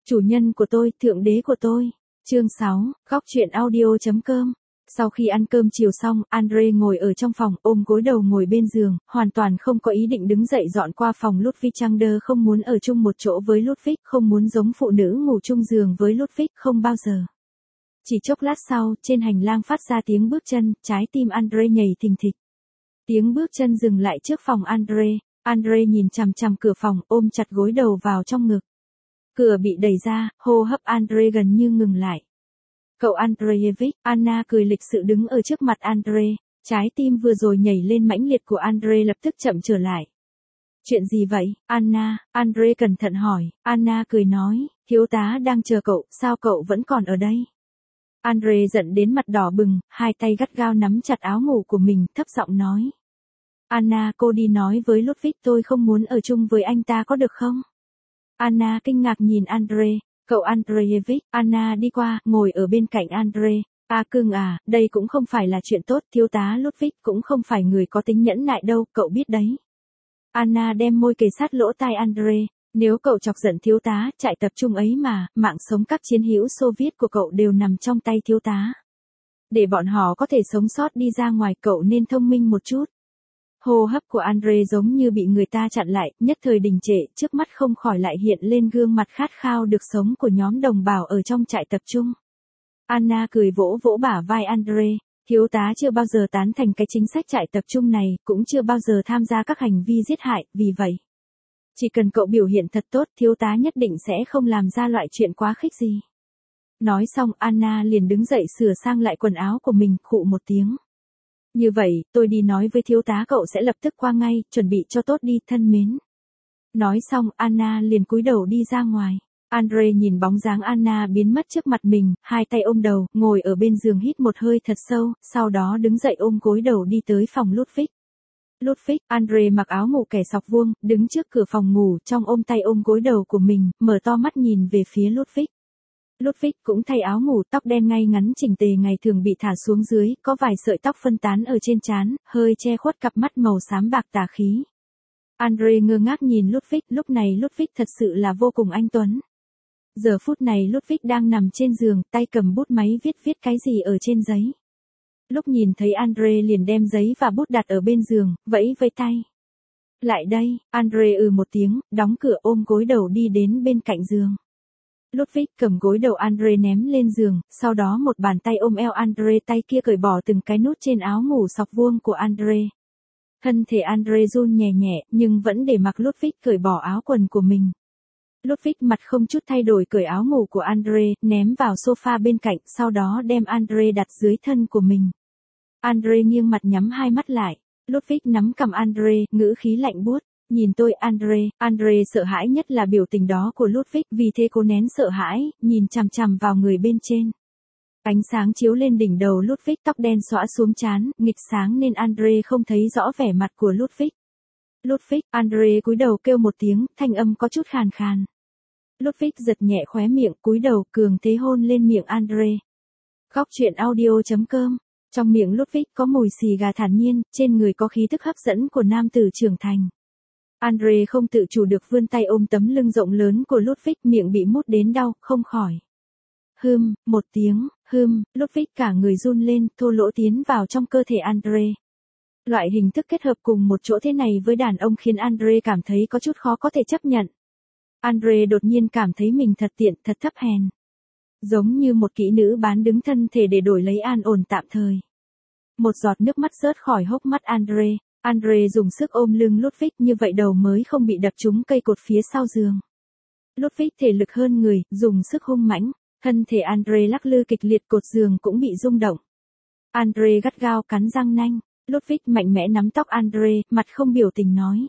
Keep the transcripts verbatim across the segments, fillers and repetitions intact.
Chủ nhân của tôi, thượng đế của tôi. Chương sáu, góc truyện audio.com. Sau khi ăn cơm chiều xong, Andre ngồi ở trong phòng, ôm gối đầu ngồi bên giường, hoàn toàn không có ý định đứng dậy dọn qua phòng Ludwig. Chandler không muốn ở chung một chỗ với Ludwig, không muốn giống phụ nữ ngủ chung giường với Ludwig, không bao giờ. Chỉ chốc lát sau, trên hành lang phát ra tiếng bước chân, trái tim Andre nhảy thình thịch. Tiếng bước chân dừng lại trước phòng Andre. Andre nhìn chằm chằm cửa phòng, ôm chặt gối đầu vào trong ngực. Cửa bị đẩy ra, hô hấp Andre gần như ngừng lại. Cậu Andreevich, Anna cười lịch sự đứng ở trước mặt Andre, trái tim vừa rồi nhảy lên mãnh liệt của Andre lập tức chậm trở lại. Chuyện gì vậy, Anna? Andre cẩn thận hỏi. Anna cười nói, thiếu tá đang chờ cậu, sao cậu vẫn còn ở đây? Andre giận đến mặt đỏ bừng, hai tay gắt gao nắm chặt áo ngủ của mình, thấp giọng nói. Anna, cô đi nói với Ludwig tôi không muốn ở chung với anh ta có được không? Anna kinh ngạc nhìn Andre. Cậu Andreevich, Anna đi qua, ngồi ở bên cạnh Andre. À cưng à, đây cũng không phải là chuyện tốt, thiếu tá Ludwig cũng không phải người có tính nhẫn nại đâu, cậu biết đấy. Anna đem môi kề sát lỗ tai Andre. Nếu cậu chọc giận thiếu tá, trại tập trung ấy mà, mạng sống các chiến hữu Xô Viết của cậu đều nằm trong tay thiếu tá. Để bọn họ có thể sống sót đi ra ngoài, cậu nên thông minh một chút. Hô hấp của Andre giống như bị người ta chặn lại, nhất thời đình trệ, trước mắt không khỏi lại hiện lên gương mặt khát khao được sống của nhóm đồng bào ở trong trại tập trung. Anna cười vỗ vỗ bả vai Andre, thiếu tá chưa bao giờ tán thành cái chính sách trại tập trung này, cũng chưa bao giờ tham gia các hành vi giết hại, vì vậy. Chỉ cần cậu biểu hiện thật tốt, thiếu tá nhất định sẽ không làm ra loại chuyện quá khích gì. Nói xong Anna liền đứng dậy sửa sang lại quần áo của mình, khụ một tiếng. Như vậy, tôi đi nói với thiếu tá cậu sẽ lập tức qua ngay, chuẩn bị cho tốt đi, thân mến. Nói xong, Anna liền cúi đầu đi ra ngoài. Andre nhìn bóng dáng Anna biến mất trước mặt mình, hai tay ôm đầu, ngồi ở bên giường hít một hơi thật sâu, sau đó đứng dậy ôm gối đầu đi tới phòng Ludwig. Ludwig, Andre mặc áo ngủ kẻ sọc vuông, đứng trước cửa phòng ngủ, trong ôm tay ôm gối đầu của mình, mở to mắt nhìn về phía Ludwig. Ludwig cũng thay áo ngủ, tóc đen ngay ngắn chỉnh tề ngày thường bị thả xuống dưới, có vài sợi tóc phân tán ở trên trán, hơi che khuất cặp mắt màu xám bạc tà khí. Andre ngơ ngác nhìn Ludwig, lúc này Ludwig thật sự là vô cùng anh tuấn. Giờ phút này Ludwig đang nằm trên giường, tay cầm bút máy viết viết cái gì ở trên giấy. Lúc nhìn thấy Andre liền đem giấy và bút đặt ở bên giường, vẫy vẫy tay. Lại đây, Andre ừ một tiếng, đóng cửa ôm gối đầu đi đến bên cạnh giường. Ludwig cầm gối đầu Andre ném lên giường, sau đó một bàn tay ôm eo Andre, tay kia cởi bỏ từng cái nút trên áo ngủ sọc vuông của Andre. Thân thể Andre run nhẹ nhẹ, nhưng vẫn để mặc Ludwig cởi bỏ áo quần của mình. Ludwig mặt không chút thay đổi cởi áo ngủ của Andre, ném vào sofa bên cạnh, sau đó đem Andre đặt dưới thân của mình. Andre nghiêng mặt nhắm hai mắt lại. Ludwig nắm cầm Andre, ngữ khí lạnh buốt. Nhìn tôi Andre, Andre sợ hãi nhất là biểu tình đó của Ludwig, vì thế cố nén sợ hãi, nhìn chằm chằm vào người bên trên. Ánh sáng chiếu lên đỉnh đầu Ludwig, tóc đen xõa xuống trán, nghịch sáng nên Andre không thấy rõ vẻ mặt của Ludwig. Ludwig, Andre cúi đầu kêu một tiếng, thanh âm có chút khàn khàn. Ludwig giật nhẹ khóe miệng, cúi đầu, cường thế hôn lên miệng Andre. Góc truyện audio.com. Trong miệng Ludwig có mùi xì gà thản nhiên, trên người có khí tức hấp dẫn của nam tử trưởng thành. Andre không tự chủ được vươn tay ôm tấm lưng rộng lớn của Ludwig, miệng bị mút đến đau, không khỏi. Hừm, một tiếng, hừm, Ludwig cả người run lên, thô lỗ tiến vào trong cơ thể Andre. Loại hình thức kết hợp cùng một chỗ thế này với đàn ông khiến Andre cảm thấy có chút khó có thể chấp nhận. Andre đột nhiên cảm thấy mình thật tiện, thật thấp hèn. Giống như một kỹ nữ bán đứng thân thể để đổi lấy an ổn tạm thời. Một giọt nước mắt rớt khỏi hốc mắt Andre. Andre dùng sức ôm lưng Ludwig, như vậy đầu mới không bị đập trúng cây cột phía sau giường. Ludwig thể lực hơn người, dùng sức hung mãnh, thân thể Andre lắc lư kịch liệt, cột giường cũng bị rung động. Andre gắt gao cắn răng nanh, Ludwig mạnh mẽ nắm tóc Andre, mặt không biểu tình nói.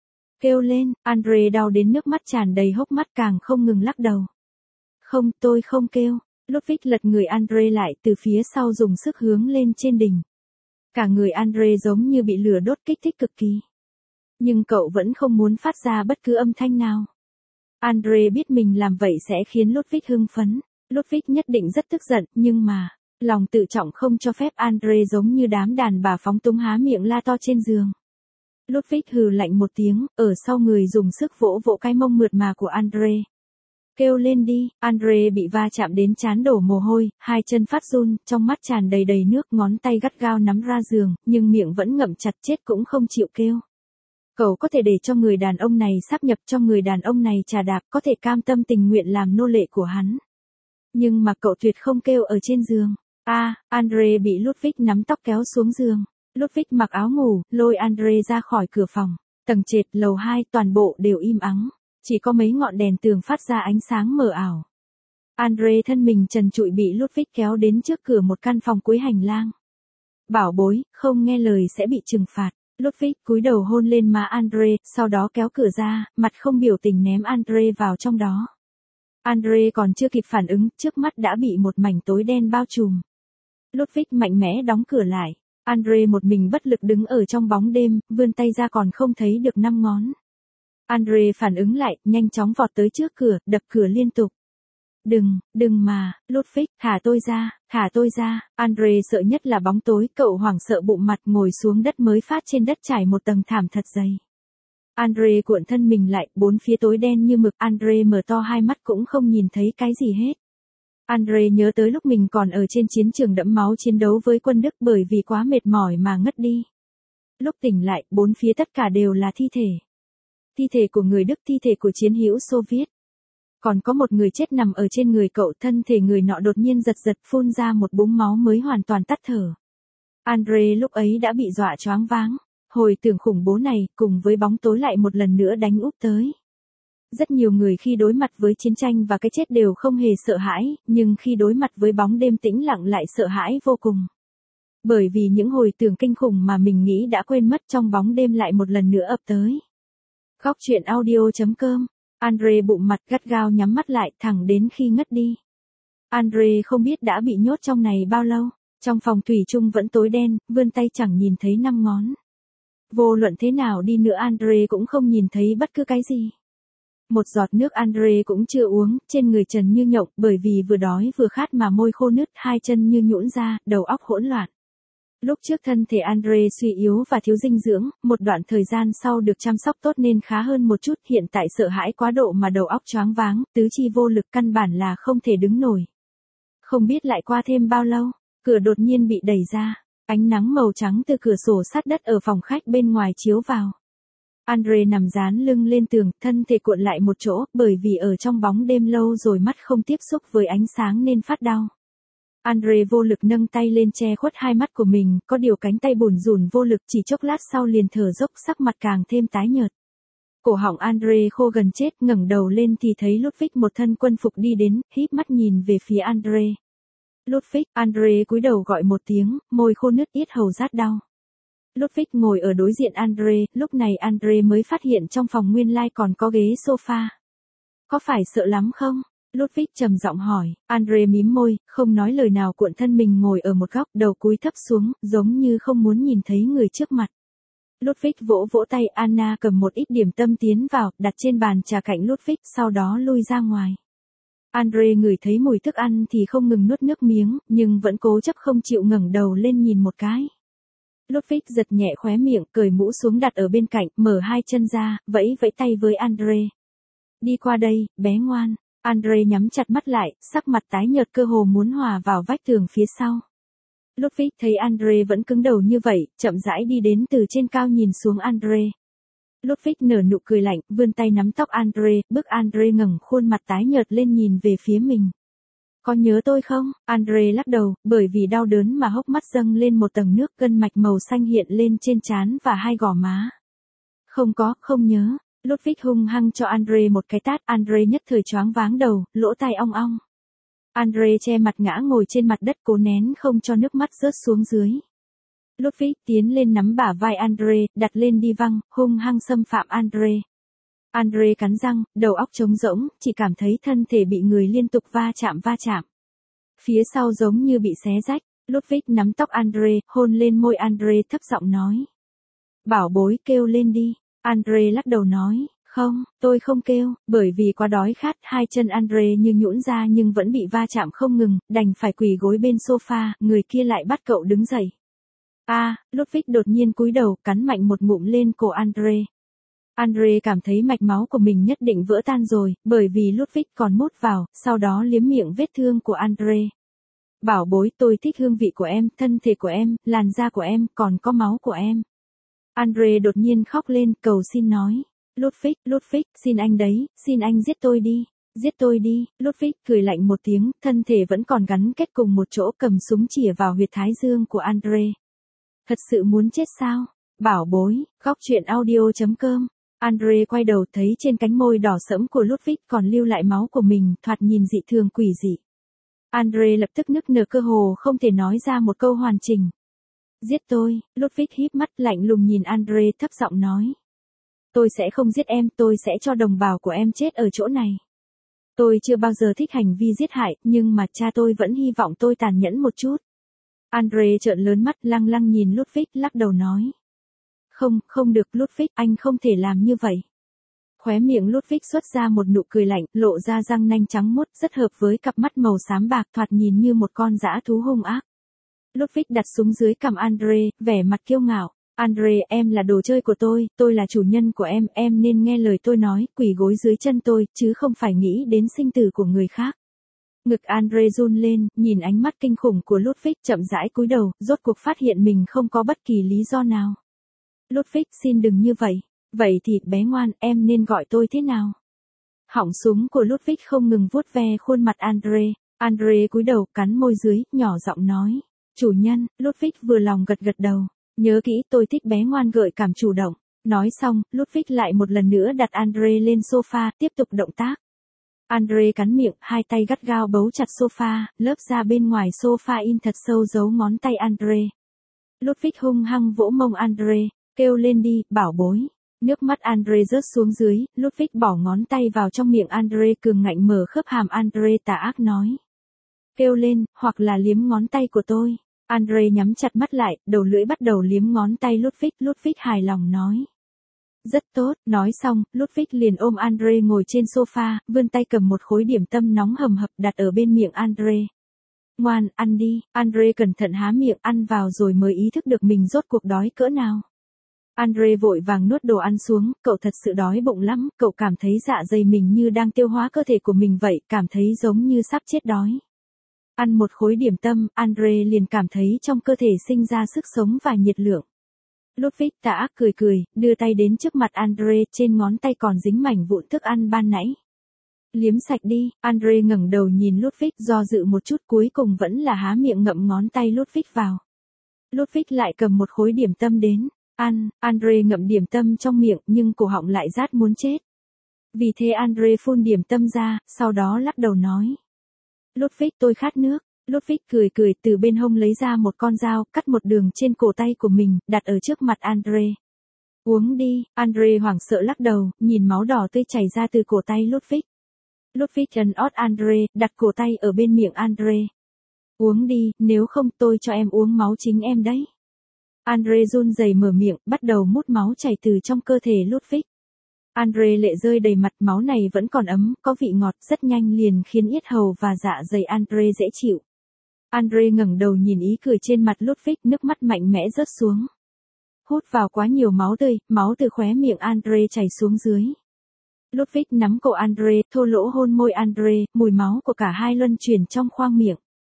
Kêu lên, Andre đau đến nước mắt tràn đầy hốc mắt, càng không ngừng lắc đầu. Không, tôi không kêu. Ludwig lật người Andre lại, từ phía sau dùng sức hướng lên trên đỉnh. Cả người Andre giống như bị lửa đốt, kích thích cực kỳ. Nhưng cậu vẫn không muốn phát ra bất cứ âm thanh nào. Andre biết mình làm vậy sẽ khiến Ludwig hưng phấn. Ludwig nhất định rất tức giận, nhưng mà, lòng tự trọng không cho phép Andre giống như đám đàn bà phóng túng há miệng la to trên giường. Ludwig hừ lạnh một tiếng, ở sau người dùng sức vỗ vỗ cái mông mượt mà của Andre. Kêu lên đi, Andre bị va chạm đến trán đổ mồ hôi, hai chân phát run, trong mắt tràn đầy đầy nước, ngón tay gắt gao nắm ra giường, nhưng miệng vẫn ngậm chặt, chết cũng không chịu kêu. Cậu có thể để cho người đàn ông này sáp nhập cho người đàn ông này trà đạp, có thể cam tâm tình nguyện làm nô lệ của hắn. Nhưng mà cậu tuyệt không kêu ở trên giường. A, à, Andre bị Ludwig nắm tóc kéo xuống giường. Ludwig mặc áo ngủ, lôi Andre ra khỏi cửa phòng. Tầng trệt, lầu hai, toàn bộ đều im ắng. Chỉ có mấy ngọn đèn tường phát ra ánh sáng mờ ảo. Andre thân mình trần trụi bị Ludwig kéo đến trước cửa một căn phòng cuối hành lang. Bảo bối, không nghe lời sẽ bị trừng phạt. Ludwig cúi đầu hôn lên má Andre, sau đó kéo cửa ra, mặt không biểu tình ném Andre vào trong đó. Andre còn chưa kịp phản ứng, trước mắt đã bị một mảnh tối đen bao trùm. Ludwig mạnh mẽ đóng cửa lại. Andre một mình bất lực đứng ở trong bóng đêm, vươn tay ra còn không thấy được năm ngón. Andre phản ứng lại, nhanh chóng vọt tới trước cửa, đập cửa liên tục. Đừng, đừng mà, Ludwig, thả tôi ra, thả tôi ra. Andre sợ nhất là bóng tối, cậu hoảng sợ bụng mặt ngồi xuống đất mới phát trên đất trải một tầng thảm thật dày. Andre cuộn thân mình lại, bốn phía tối đen như mực, Andre mở to hai mắt cũng không nhìn thấy cái gì hết. Andre nhớ tới lúc mình còn ở trên chiến trường đẫm máu chiến đấu với quân Đức bởi vì quá mệt mỏi mà ngất đi. Lúc tỉnh lại, bốn phía tất cả đều là thi thể. Thi thể của người Đức, thi thể của chiến hữu Xô Viết. Còn có một người chết nằm ở trên người cậu, thân thể người nọ đột nhiên giật giật phun ra một búng máu mới hoàn toàn tắt thở. Andre lúc ấy đã bị dọa choáng váng. Hồi tưởng khủng bố này, cùng với bóng tối lại một lần nữa đánh úp tới. Rất nhiều người khi đối mặt với chiến tranh và cái chết đều không hề sợ hãi, nhưng khi đối mặt với bóng đêm tĩnh lặng lại sợ hãi vô cùng. Bởi vì những hồi tưởng kinh khủng mà mình nghĩ đã quên mất trong bóng đêm lại một lần nữa ập tới. Góc truyện audio chấm com. Andre bụng mặt gắt gao nhắm mắt lại thẳng đến khi ngất đi. Andre không biết đã bị nhốt trong này bao lâu. Trong phòng thủy chung vẫn tối đen, vươn tay chẳng nhìn thấy năm ngón. Vô luận thế nào đi nữa Andre cũng không nhìn thấy bất cứ cái gì. Một giọt nước Andre cũng chưa uống, trên người trần như nhộng, bởi vì vừa đói vừa khát mà môi khô nứt, hai chân như nhũn ra, đầu óc hỗn loạn. Lúc trước thân thể Andre suy yếu và thiếu dinh dưỡng, một đoạn thời gian sau được chăm sóc tốt nên khá hơn một chút, hiện tại sợ hãi quá độ mà đầu óc choáng váng, tứ chi vô lực, căn bản là không thể đứng nổi. Không biết lại qua thêm bao lâu, cửa đột nhiên bị đẩy ra. Ánh nắng màu trắng từ cửa sổ sát đất ở phòng khách bên ngoài chiếu vào. Andre nằm dán lưng lên tường, thân thể cuộn lại một chỗ, bởi vì ở trong bóng đêm lâu rồi mắt không tiếp xúc với ánh sáng nên phát đau. Andre vô lực nâng tay lên che khuất hai mắt của mình, có điều cánh tay bủn rủn vô lực, chỉ chốc lát sau liền thở dốc, sắc mặt càng thêm tái nhợt. Cổ họng Andre khô gần chết, ngẩng đầu lên thì thấy Ludwig một thân quân phục đi đến, híp mắt nhìn về phía Andre. Ludwig, Andre cúi đầu gọi một tiếng, môi khô nứt, yết hầu rát đau. Ludwig ngồi ở đối diện Andre, lúc này Andre mới phát hiện trong phòng nguyên lai còn có ghế sofa. Có phải sợ lắm không? Ludwig trầm giọng hỏi. Andre mím môi, không nói lời nào, cuộn thân mình ngồi ở một góc, đầu cúi thấp xuống, giống như không muốn nhìn thấy người trước mặt. Ludwig vỗ vỗ tay, Anna cầm một ít điểm tâm tiến vào, đặt trên bàn trà cạnh Ludwig, sau đó lui ra ngoài. Andre ngửi thấy mùi thức ăn thì không ngừng nuốt nước miếng, nhưng vẫn cố chấp không chịu ngẩng đầu lên nhìn một cái. Ludwig giật nhẹ khóe miệng, cởi mũ xuống đặt ở bên cạnh, mở hai chân ra, vẫy vẫy tay với Andre. Đi qua đây, bé ngoan. Andre nhắm chặt mắt lại, sắc mặt tái nhợt cơ hồ muốn hòa vào vách tường phía sau. Ludwig thấy Andre vẫn cứng đầu như vậy, chậm rãi đi đến từ trên cao nhìn xuống Andre. Ludwig nở nụ cười lạnh, vươn tay nắm tóc Andre, bức Andre ngẩng khuôn mặt tái nhợt lên nhìn về phía mình. Có nhớ tôi không? Andre lắc đầu, bởi vì đau đớn mà hốc mắt dâng lên một tầng nước, gân mạch màu xanh hiện lên trên trán và hai gò má. Không có, không nhớ. Ludwig hung hăng cho Andre một cái tát, Andre nhất thời choáng váng đầu, lỗ tai ong ong. Andre che mặt ngã ngồi trên mặt đất, cố nén không cho nước mắt rớt xuống dưới. Ludwig tiến lên nắm bả vai Andre, đặt lên đi văng, hung hăng xâm phạm Andre. Andre cắn răng, đầu óc trống rỗng, chỉ cảm thấy thân thể bị người liên tục va chạm va chạm. Phía sau giống như bị xé rách, Ludwig nắm tóc Andre, hôn lên môi Andre, thấp giọng nói. Bảo bối, kêu lên đi. Andre lắc đầu nói, không, tôi không kêu, bởi vì quá đói khát, hai chân Andre như nhũn ra nhưng vẫn bị va chạm không ngừng, đành phải quỳ gối bên sofa, người kia lại bắt cậu đứng dậy. A, à, Ludwig đột nhiên cúi đầu, cắn mạnh một ngụm lên cổ Andre. Andre cảm thấy mạch máu của mình nhất định vỡ tan rồi, bởi vì Ludwig còn mút vào, sau đó liếm miệng vết thương của Andre. Bảo bối, tôi thích hương vị của em, thân thể của em, làn da của em, còn có máu của em. Andre đột nhiên khóc lên, cầu xin nói. Ludwig, Ludwig, xin anh đấy, xin anh giết tôi đi. Giết tôi đi, Ludwig cười lạnh một tiếng, thân thể vẫn còn gắn kết cùng một chỗ, cầm súng chĩa vào huyệt thái dương của Andre. Thật sự muốn chết sao? Bảo bối, góc truyện audio chấm com. Andre quay đầu thấy trên cánh môi đỏ sẫm của Ludwig còn lưu lại máu của mình, thoạt nhìn dị thường quỷ dị. Andre lập tức nức nở, cơ hồ không thể nói ra một câu hoàn chỉnh. Giết tôi, Ludwig híp mắt lạnh lùng nhìn Andre, thấp giọng nói. Tôi sẽ không giết em, tôi sẽ cho đồng bào của em chết ở chỗ này. Tôi chưa bao giờ thích hành vi giết hại, nhưng mà cha tôi vẫn hy vọng tôi tàn nhẫn một chút. Andre trợn lớn mắt, lăng lăng nhìn Ludwig, lắc đầu nói. Không, không được Ludwig, anh không thể làm như vậy. Khóe miệng Ludwig xuất ra một nụ cười lạnh, lộ ra răng nanh trắng muốt, rất hợp với cặp mắt màu xám bạc, thoạt nhìn như một con dã thú hung ác. Ludwig đặt súng dưới cằm Andre, vẻ mặt kiêu ngạo. Andre, em là đồ chơi của tôi, tôi là chủ nhân của em, em nên nghe lời tôi nói, quỳ gối dưới chân tôi, chứ không phải nghĩ đến sinh tử của người khác. Ngực Andre run lên, nhìn ánh mắt kinh khủng của Ludwig, chậm rãi cúi đầu, rốt cuộc phát hiện mình không có bất kỳ lý do nào. Ludwig, xin đừng như vậy. Vậy thì, bé ngoan, em nên gọi tôi thế nào? Họng súng của Ludwig không ngừng vuốt ve khuôn mặt Andre. Andre cúi đầu, cắn môi dưới, nhỏ giọng nói. Chủ nhân, Ludwig vừa lòng gật gật đầu. Nhớ kỹ, tôi thích bé ngoan gợi cảm chủ động. Nói xong, Ludwig lại một lần nữa đặt Andre lên sofa, tiếp tục động tác. Andre cắn miệng, hai tay gắt gao bấu chặt sofa, lớp da bên ngoài sofa in thật sâu dấu ngón tay Andre. Ludwig hung hăng vỗ mông Andre, kêu lên đi, bảo bối. Nước mắt Andre rớt xuống dưới, Ludwig bỏ ngón tay vào trong miệng Andre, cường ngạnh mở khớp hàm Andre, tà ác nói. Kêu lên, hoặc là liếm ngón tay của tôi. Andre nhắm chặt mắt lại, đầu lưỡi bắt đầu liếm ngón tay Ludwig, Ludwig hài lòng nói. Rất tốt, nói xong, Ludwig liền ôm Andre ngồi trên sofa, vươn tay cầm một khối điểm tâm nóng hầm hập đặt ở bên miệng Andre. Ngoan, ăn đi, Andre cẩn thận há miệng ăn vào rồi mới ý thức được mình rốt cuộc đói cỡ nào. Andre vội vàng nuốt đồ ăn xuống, cậu thật sự đói bụng lắm, cậu cảm thấy dạ dày mình như đang tiêu hóa cơ thể của mình vậy, cảm thấy giống như sắp chết đói. Ăn một khối điểm tâm, Andre liền cảm thấy trong cơ thể sinh ra sức sống và nhiệt lượng. Ludwig tà ác cười cười, đưa tay đến trước mặt Andre, trên ngón tay còn dính mảnh vụn thức ăn ban nãy. Liếm sạch đi, Andre ngẩng đầu nhìn Ludwig, do dự một chút, cuối cùng vẫn là há miệng ngậm ngón tay Ludwig vào. Ludwig lại cầm một khối điểm tâm đến, ăn, Andre ngậm điểm tâm trong miệng nhưng cổ họng lại rát muốn chết. Vì thế Andre phun điểm tâm ra, sau đó lắc đầu nói. Ludwig, tôi khát nước. Ludwig cười cười, từ bên hông lấy ra một con dao, cắt một đường trên cổ tay của mình, đặt ở trước mặt Andre. Uống đi, Andre hoảng sợ lắc đầu, nhìn máu đỏ tươi chảy ra từ cổ tay Ludwig. Ludwig ấn ót Andre, đặt cổ tay ở bên miệng Andre. Uống đi, nếu không tôi cho em uống máu chính em đấy. Andre run rẩy mở miệng, bắt đầu mút máu chảy từ trong cơ thể Ludwig. Andre lệ rơi đầy mặt, máu này vẫn còn ấm, có vị ngọt, rất nhanh liền khiến yết hầu và dạ dày Andre dễ chịu. Andre ngẩng đầu nhìn ý cười trên mặt Ludwig, nước mắt mạnh mẽ rớt xuống. Hút vào quá nhiều máu tươi, máu từ khóe miệng Andre chảy xuống dưới. Ludwig nắm cổ Andre, thô lỗ hôn môi Andre, mùi máu của cả hai luân chuyển trong khoang miệng.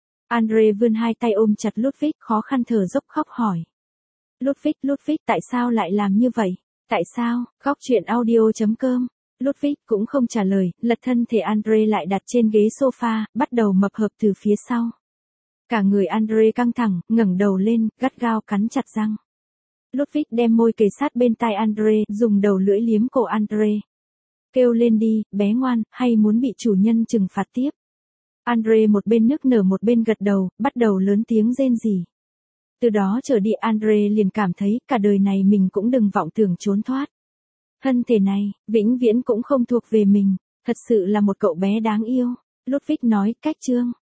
Andre vươn hai tay ôm chặt Ludwig, khó khăn thở dốc khóc hỏi. Ludwig, Ludwig, tại sao lại làm như vậy? Tại sao? Góc truyện audio chấm com. Ludwig cũng không trả lời, lật thân thể Andre lại đặt trên ghế sofa, bắt đầu mập hợp từ phía sau. Cả người Andre căng thẳng, ngẩng đầu lên, gắt gao cắn chặt răng. Ludwig đem môi kề sát bên tai Andre, dùng đầu lưỡi liếm cổ Andre. Kêu lên đi, bé ngoan, hay muốn bị chủ nhân trừng phạt tiếp? Andre một bên nức nở một bên gật đầu, bắt đầu lớn tiếng rên rỉ. Từ đó trở đi Andre liền cảm thấy cả đời này mình cũng đừng vọng tưởng trốn thoát. Thân thể này, vĩnh viễn cũng không thuộc về mình, thật sự là một cậu bé đáng yêu. Ludwig nói, cách chương.